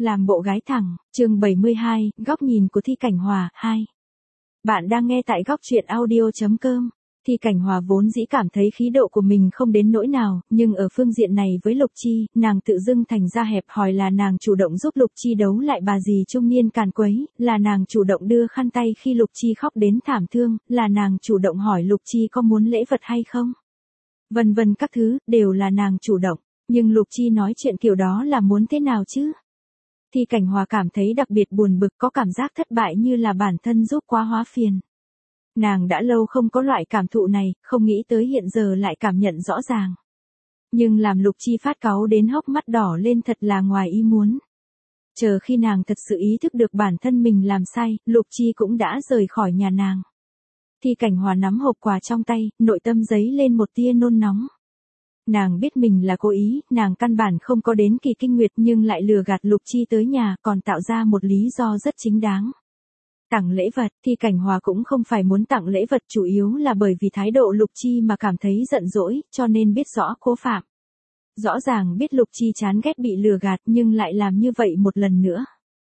Làm bộ gái thẳng, chương 72, góc nhìn của Thi Cảnh Hòa, 2. Bạn đang nghe tại góc truyện audio.com. Thi Cảnh Hòa vốn dĩ cảm thấy khí độ của mình không đến nỗi nào, nhưng ở phương diện này với Lục Chi, nàng tự dưng thành ra hẹp hòi, là nàng chủ động giúp Lục Chi đấu lại bà dì trung niên càn quấy, là nàng chủ động đưa khăn tay khi Lục Chi khóc đến thảm thương, là nàng chủ động hỏi Lục Chi có muốn lễ vật hay không. Vân vân các thứ, đều là nàng chủ động, nhưng Lục Chi nói chuyện kiểu đó là muốn thế nào chứ? Thi Cảnh Hòa cảm thấy đặc biệt buồn bực, có cảm giác thất bại như là bản thân giúp quá hóa phiền. Nàng đã lâu không có loại cảm thụ này, không nghĩ tới hiện giờ lại cảm nhận rõ ràng. Nhưng làm Lục Chi phát cáu đến hốc mắt đỏ lên thật là ngoài ý muốn. Chờ khi nàng thật sự ý thức được bản thân mình làm sai, Lục Chi cũng đã rời khỏi nhà nàng. Thi Cảnh Hòa nắm hộp quà trong tay, nội tâm dấy lên một tia nôn nóng. Nàng biết mình là cố ý, nàng căn bản không có đến kỳ kinh nguyệt nhưng lại lừa gạt Lục Chi tới nhà, còn tạo ra một lý do rất chính đáng. Tặng lễ vật, Thi Cảnh Hòa cũng không phải muốn tặng lễ vật, chủ yếu là bởi vì thái độ Lục Chi mà cảm thấy giận dỗi, cho nên biết rõ cố phạm. Rõ ràng biết Lục Chi chán ghét bị lừa gạt nhưng lại làm như vậy một lần nữa.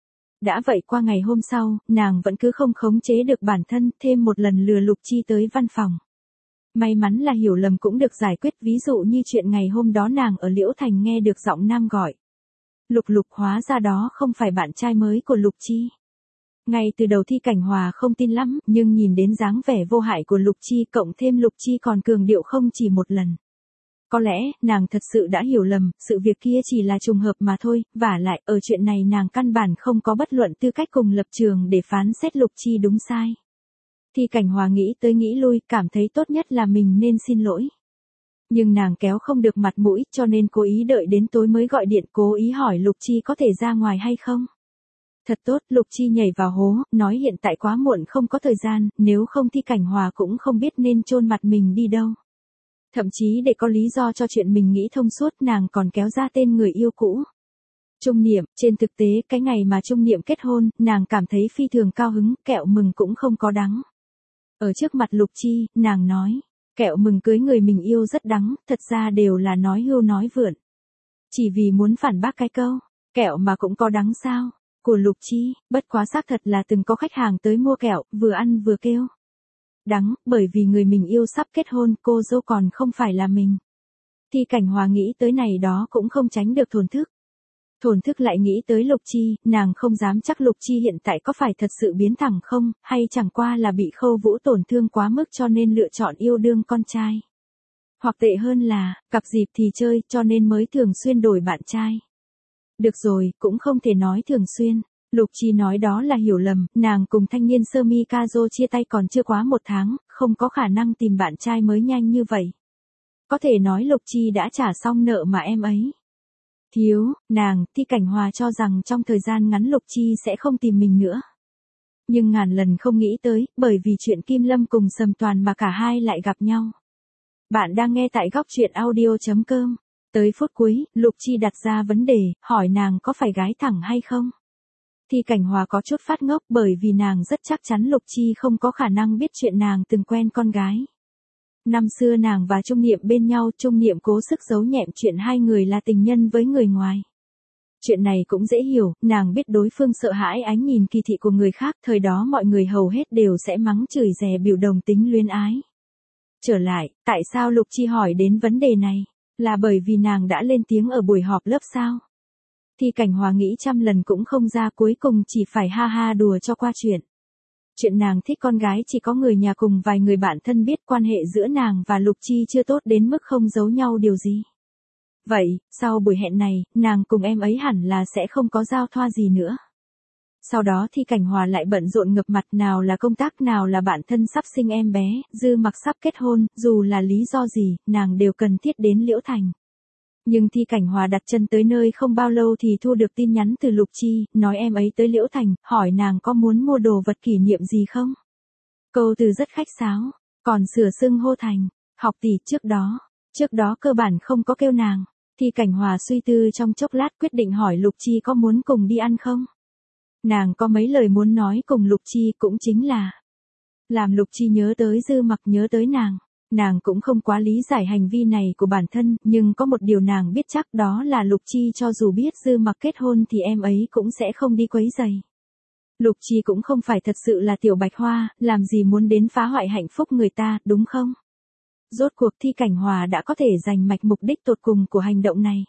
Đã vậy qua ngày hôm sau, nàng vẫn cứ không khống chế được bản thân, thêm một lần lừa Lục Chi tới văn phòng. May mắn là hiểu lầm cũng được giải quyết, ví dụ như chuyện ngày hôm đó nàng ở Liễu Thành nghe được giọng nam gọi. Lục Lục, hóa ra đó không phải bạn trai mới của Lục Chi. Ngay từ đầu Thi Cảnh Hòa không tin lắm, nhưng nhìn đến dáng vẻ vô hại của Lục Chi, cộng thêm Lục Chi còn cường điệu không chỉ một lần. Có lẽ, nàng thật sự đã hiểu lầm, sự việc kia chỉ là trùng hợp mà thôi, vả lại, ở chuyện này nàng căn bản không có bất luận tư cách cùng lập trường để phán xét Lục Chi đúng sai. Thi Cảnh Hòa nghĩ tới nghĩ lui, cảm thấy tốt nhất là mình nên xin lỗi. Nhưng nàng kéo không được mặt mũi, cho nên cố ý đợi đến tối mới gọi điện, cố ý hỏi Lục Chi có thể ra ngoài hay không. Thật tốt, Lục Chi nhảy vào hố, nói hiện tại quá muộn không có thời gian, nếu không Thi Cảnh Hòa cũng không biết nên chôn mặt mình đi đâu. Thậm chí để có lý do cho chuyện mình nghĩ thông suốt, nàng còn kéo ra tên người yêu cũ. Trung Niệm, trên thực tế, cái ngày mà Trung Niệm kết hôn, nàng cảm thấy phi thường cao hứng, kẹo mừng cũng không có đắng. Ở trước mặt Lục Chi, nàng nói, kẹo mừng cưới người mình yêu rất đắng, thật ra đều là nói hưu nói vượn. Chỉ vì muốn phản bác cái câu, kẹo mà cũng có đắng sao, của Lục Chi, bất quá xác thật là từng có khách hàng tới mua kẹo, vừa ăn vừa kêu. Đắng, bởi vì người mình yêu sắp kết hôn, cô dâu còn không phải là mình. Thi Cảnh Hòa nghĩ tới này đó cũng không tránh được thổn thức. Thổn thức lại nghĩ tới Lục Chi, nàng không dám chắc Lục Chi hiện tại có phải thật sự biến thẳng không, hay chẳng qua là bị Khâu Vũ tổn thương quá mức cho nên lựa chọn yêu đương con trai. Hoặc tệ hơn là, gặp dịp thì chơi cho nên mới thường xuyên đổi bạn trai. Được rồi, cũng không thể nói thường xuyên. Lục Chi nói đó là hiểu lầm, nàng cùng thanh niên sơ mi Kazo chia tay còn chưa quá 1 tháng, không có khả năng tìm bạn trai mới nhanh như vậy. Có thể nói Lục Chi đã trả xong nợ mà em ấy. Thiếu, nàng, Thi Cảnh Hòa cho rằng trong thời gian ngắn Lục Chi sẽ không tìm mình nữa. Nhưng ngàn lần không nghĩ tới, bởi vì chuyện Kim Lâm cùng Sầm Toàn mà cả hai lại gặp nhau. Bạn đang nghe tại góc truyện audio.com. Tới phút cuối, Lục Chi đặt ra vấn đề, hỏi nàng có phải gái thẳng hay không. Thi Cảnh Hòa có chút phát ngốc bởi vì nàng rất chắc chắn Lục Chi không có khả năng biết chuyện nàng từng quen con gái. Năm xưa nàng và Trung Niệm bên nhau, Trung Niệm cố sức giấu nhẹm chuyện hai người là tình nhân với người ngoài. Chuyện này cũng dễ hiểu, nàng biết đối phương sợ hãi ánh nhìn kỳ thị của người khác, thời đó mọi người hầu hết đều sẽ mắng chửi dè biểu đồng tính luyến ái. Trở lại, tại sao Lục Chi hỏi đến vấn đề này? Là bởi vì nàng đã lên tiếng ở buổi họp lớp sao? Thi Cảnh Hòa nghĩ trăm lần cũng không ra, cuối cùng chỉ phải ha ha đùa cho qua chuyện. Chuyện nàng thích con gái chỉ có người nhà cùng vài người bạn thân biết, quan hệ giữa nàng và Lục Chi chưa tốt đến mức không giấu nhau điều gì. Vậy, sau buổi hẹn này, nàng cùng em ấy hẳn là sẽ không có giao thoa gì nữa. Sau đó Thi Cảnh Hòa lại bận rộn ngập mặt, nào là công tác nào là bạn thân sắp sinh em bé, Dư Mặc sắp kết hôn, dù là lý do gì, nàng đều cần thiết đến Liễu Thành. Nhưng Thi Cảnh Hòa đặt chân tới nơi không bao lâu thì thu được tin nhắn từ Lục Chi, nói em ấy tới Liễu Thành, hỏi nàng có muốn mua đồ vật kỷ niệm gì không. Câu từ rất khách sáo, còn sửa xưng hô thành, học tỷ trước đó cơ bản không có kêu nàng. Thi Cảnh Hòa suy tư trong chốc lát quyết định hỏi Lục Chi có muốn cùng đi ăn không. Nàng có mấy lời muốn nói cùng Lục Chi, cũng chính là làm Lục Chi nhớ tới Dư Mặc, nhớ tới nàng. Nàng cũng không quá lý giải hành vi này của bản thân, nhưng có một điều nàng biết chắc đó là Lục Chi cho dù biết Dư Mặc kết hôn thì em ấy cũng sẽ không đi quấy rầy. Lục Chi cũng không phải thật sự là tiểu bạch hoa, làm gì muốn đến phá hoại hạnh phúc người ta, đúng không? Rốt cuộc Thi Cảnh Hòa đã có thể giành mạch mục đích tột cùng của hành động này.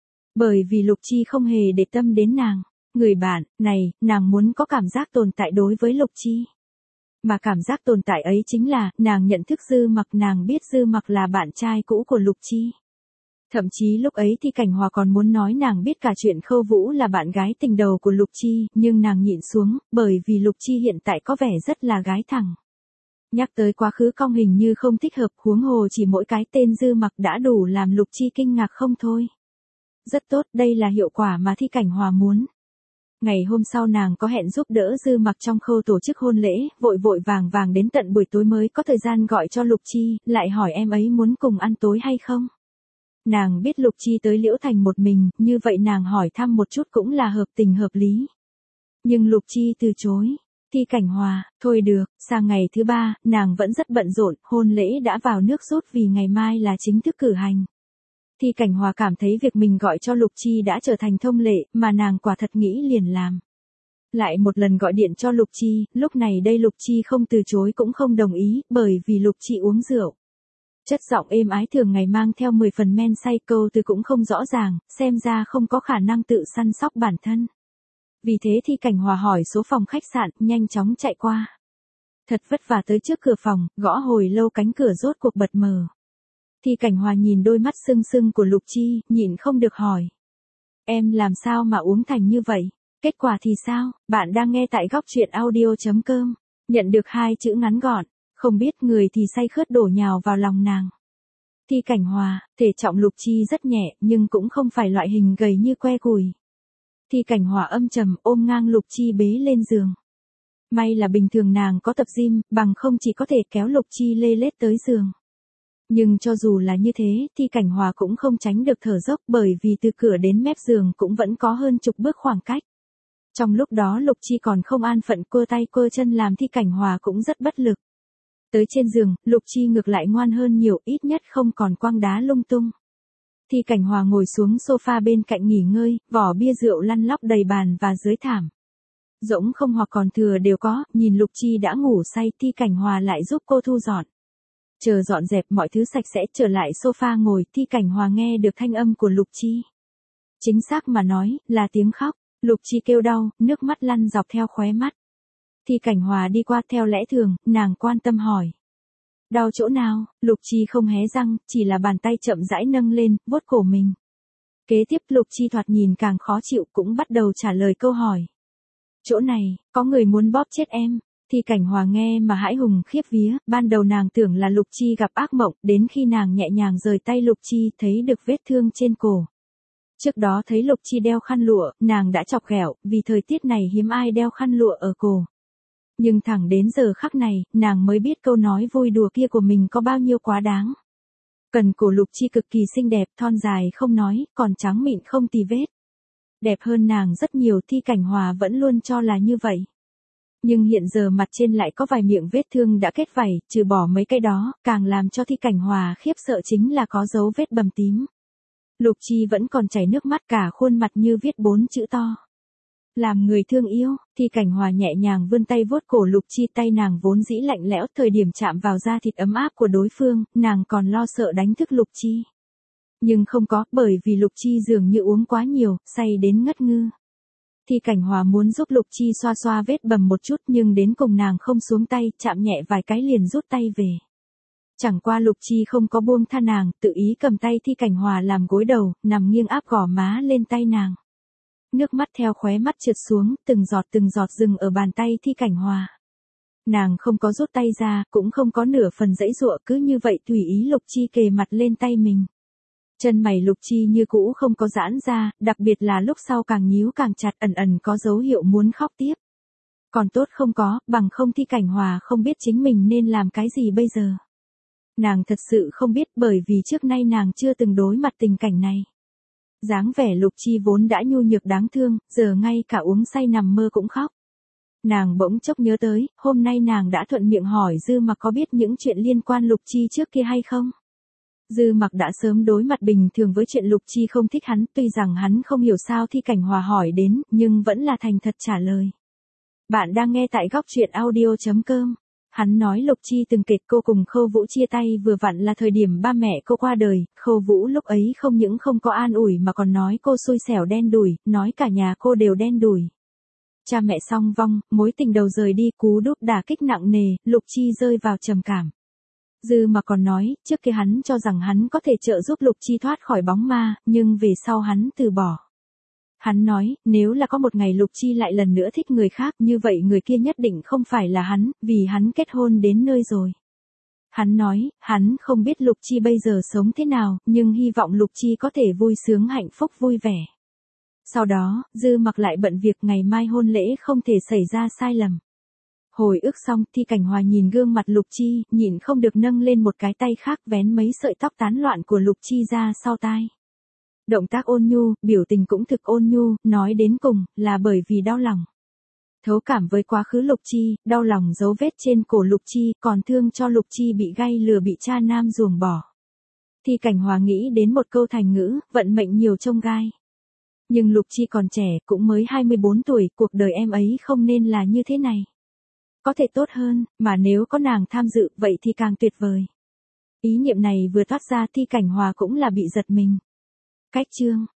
Bởi vì Lục Chi không hề để tâm đến nàng. Người bạn, này, nàng muốn có cảm giác tồn tại đối với Lục Chi. Mà cảm giác tồn tại ấy chính là, nàng nhận thức Dư Mặc, nàng biết Dư Mặc là bạn trai cũ của Lục Chi. Thậm chí lúc ấy Thi Cảnh Hòa còn muốn nói nàng biết cả chuyện Khâu Vũ là bạn gái tình đầu của Lục Chi, nhưng nàng nhịn xuống, bởi vì Lục Chi hiện tại có vẻ rất là gái thẳng. Nhắc tới quá khứ cong hình như không thích hợp, huống hồ chỉ mỗi cái tên Dư Mặc đã đủ làm Lục Chi kinh ngạc không thôi. Rất tốt, đây là hiệu quả mà Thi Cảnh Hòa muốn. Ngày hôm sau nàng có hẹn giúp đỡ Dư Mặc trong khâu tổ chức hôn lễ, vội vội vàng vàng đến tận buổi tối mới có thời gian gọi cho Lục Chi, lại hỏi em ấy muốn cùng ăn tối hay không. Nàng biết Lục Chi tới Liễu Thành một mình, như vậy nàng hỏi thăm một chút cũng là hợp tình hợp lý. Nhưng Lục Chi từ chối. Thi Cảnh Hòa, thôi được, sang ngày thứ 3, nàng vẫn rất bận rộn, hôn lễ đã vào nước rút vì ngày mai là chính thức cử hành. Thi Cảnh Hòa cảm thấy việc mình gọi cho Lục Chi đã trở thành thông lệ, mà nàng quả thật nghĩ liền làm. Lại một lần gọi điện cho Lục Chi, lúc này đây Lục Chi không từ chối cũng không đồng ý, bởi vì Lục Chi uống rượu. Chất giọng êm ái thường ngày mang theo 10 phần men say, câu từ cũng không rõ ràng, xem ra không có khả năng tự săn sóc bản thân. Vì thế Thi Cảnh Hòa hỏi số phòng khách sạn, nhanh chóng chạy qua. Thật vất vả tới trước cửa phòng, gõ hồi lâu cánh cửa rốt cuộc bật mở. Thi Cảnh Hòa nhìn đôi mắt sưng sưng của Lục Chi, nhịn không được hỏi. Em làm sao mà uống thành như vậy? Kết quả thì sao? Bạn đang nghe tại góc truyện audio.com. Nhận được 2 chữ ngắn gọn, không biết người thì say khướt đổ nhào vào lòng nàng. Thi Cảnh Hòa, thể trọng Lục Chi rất nhẹ, nhưng cũng không phải loại hình gầy như que củi. Thi Cảnh Hòa âm trầm ôm ngang Lục Chi bế lên giường. May là bình thường nàng có tập gym, bằng không chỉ có thể kéo Lục Chi lê lết tới giường. Nhưng cho dù là như thế, Thi Cảnh Hòa cũng không tránh được thở dốc, bởi vì từ cửa đến mép giường cũng vẫn có hơn chục bước khoảng cách. Trong lúc đó Lục Chi còn không an phận quơ tay quơ chân làm Thi Cảnh Hòa cũng rất bất lực. Tới trên giường, Lục Chi ngược lại ngoan hơn nhiều, ít nhất không còn quăng đá lung tung. Thi Cảnh Hòa ngồi xuống sofa bên cạnh nghỉ ngơi, vỏ bia rượu lăn lóc đầy bàn và dưới thảm. Rỗng không hoặc còn thừa đều có, nhìn Lục Chi đã ngủ say, Thi Cảnh Hòa lại giúp cô thu dọn. Chờ dọn dẹp mọi thứ sạch sẽ, trở lại sofa ngồi, Thi Cảnh Hòa nghe được thanh âm của Lục Chi. Chính xác mà nói, là tiếng khóc. Lục Chi kêu đau, nước mắt lăn dọc theo khóe mắt. Thi Cảnh Hòa đi qua, theo lẽ thường, nàng quan tâm hỏi. Đau chỗ nào? Lục Chi không hé răng, chỉ là bàn tay chậm rãi nâng lên, vuốt cổ mình. Kế tiếp Lục Chi thoạt nhìn càng khó chịu, cũng bắt đầu trả lời câu hỏi. Chỗ này, có người muốn bóp chết em. Thi Cảnh Hòa nghe mà hãi hùng khiếp vía, ban đầu nàng tưởng là Lục Chi gặp ác mộng, đến khi nàng nhẹ nhàng rời tay Lục Chi thấy được vết thương trên cổ. Trước đó thấy Lục Chi đeo khăn lụa, nàng đã chọc ghẹo, vì thời tiết này hiếm ai đeo khăn lụa ở cổ. Nhưng thẳng đến giờ khắc này, nàng mới biết câu nói vui đùa kia của mình có bao nhiêu quá đáng. Cần cổ Lục Chi cực kỳ xinh đẹp, thon dài không nói, còn trắng mịn không tì vết. Đẹp hơn nàng rất nhiều, Thi Cảnh Hòa vẫn luôn cho là như vậy. Nhưng hiện giờ mặt trên lại có vài miệng vết thương đã kết vảy, trừ bỏ mấy cái đó, càng làm cho Thi Cảnh Hòa khiếp sợ chính là có dấu vết bầm tím. Lục Chi vẫn còn chảy nước mắt, cả khuôn mặt như viết 4 chữ to. Làm người thương yêu, Thi Cảnh Hòa nhẹ nhàng vươn tay vuốt cổ Lục Chi, tay nàng vốn dĩ lạnh lẽo, thời điểm chạm vào da thịt ấm áp của đối phương, nàng còn lo sợ đánh thức Lục Chi. Nhưng không có, bởi vì Lục Chi dường như uống quá nhiều, say đến ngất ngư. Thi Cảnh Hòa muốn giúp Lục Chi xoa xoa vết bầm một chút, nhưng đến cùng nàng không xuống tay, chạm nhẹ vài cái liền rút tay về. Chẳng qua Lục Chi không có buông tha nàng, tự ý cầm tay Thi Cảnh Hòa làm gối đầu, nằm nghiêng áp gò má lên tay nàng. Nước mắt theo khóe mắt trượt xuống, từng giọt dừng ở bàn tay Thi Cảnh Hòa. Nàng không có rút tay ra, cũng không có nửa phần giãy giụa, cứ như vậy tùy ý Lục Chi kề mặt lên tay mình. Chân mày Lục Chi như cũ không có giãn ra, đặc biệt là lúc sau càng nhíu càng chặt, ẩn ẩn có dấu hiệu muốn khóc tiếp. Còn tốt không có, bằng không Thi Cảnh Hòa không biết chính mình nên làm cái gì bây giờ. Nàng thật sự không biết, bởi vì trước nay nàng chưa từng đối mặt tình cảnh này. Dáng vẻ Lục Chi vốn đã nhu nhược đáng thương, giờ ngay cả uống say nằm mơ cũng khóc. Nàng bỗng chốc nhớ tới, hôm nay nàng đã thuận miệng hỏi Dư Mặc có biết những chuyện liên quan Lục Chi trước kia hay không. Dư Mặc đã sớm đối mặt bình thường với chuyện Lục Chi không thích hắn, tuy rằng hắn không hiểu sao Thi Cảnh Hòa hỏi đến, nhưng vẫn là thành thật trả lời. Bạn đang nghe tại góc truyện audio.com. Hắn nói Lục Chi từng kể cô cùng Khâu Vũ chia tay vừa vặn là thời điểm ba mẹ cô qua đời, Khâu Vũ lúc ấy không những không có an ủi mà còn nói cô xui xẻo đen đủi, nói cả nhà cô đều đen đủi. Cha mẹ song vong, mối tình đầu rời đi, cú đúp đả kích nặng nề, Lục Chi rơi vào trầm cảm. Dư mà còn nói, trước kia hắn cho rằng hắn có thể trợ giúp Lục Chi thoát khỏi bóng ma, nhưng về sau hắn từ bỏ. Hắn nói, nếu là có một ngày Lục Chi lại lần nữa thích người khác, như vậy người kia nhất định không phải là hắn, vì hắn kết hôn đến nơi rồi. Hắn nói, hắn không biết Lục Chi bây giờ sống thế nào, nhưng hy vọng Lục Chi có thể vui sướng hạnh phúc vui vẻ. Sau đó, Dư Mặc lại bận việc ngày mai hôn lễ không thể xảy ra sai lầm. Hồi ức xong, Thi Cảnh Hòa nhìn gương mặt Lục Chi, nhịn không được nâng lên một cái tay khác vén mấy sợi tóc tán loạn của Lục Chi ra sau tai. Động tác ôn nhu, biểu tình cũng thực ôn nhu, nói đến cùng, là bởi vì đau lòng. Thấu cảm với quá khứ Lục Chi, đau lòng dấu vết trên cổ Lục Chi, còn thương cho Lục Chi bị gay lừa bị cha nam ruồng bỏ. Thi Cảnh Hòa nghĩ đến một câu thành ngữ, vận mệnh nhiều chông gai. Nhưng Lục Chi còn trẻ, cũng mới 24 tuổi, cuộc đời em ấy không nên là như thế này. Có thể tốt hơn, mà nếu có nàng tham dự, vậy thì càng tuyệt vời. Ý niệm này vừa thoát ra Thi Cảnh Hòa cũng là bị giật mình. Cách chương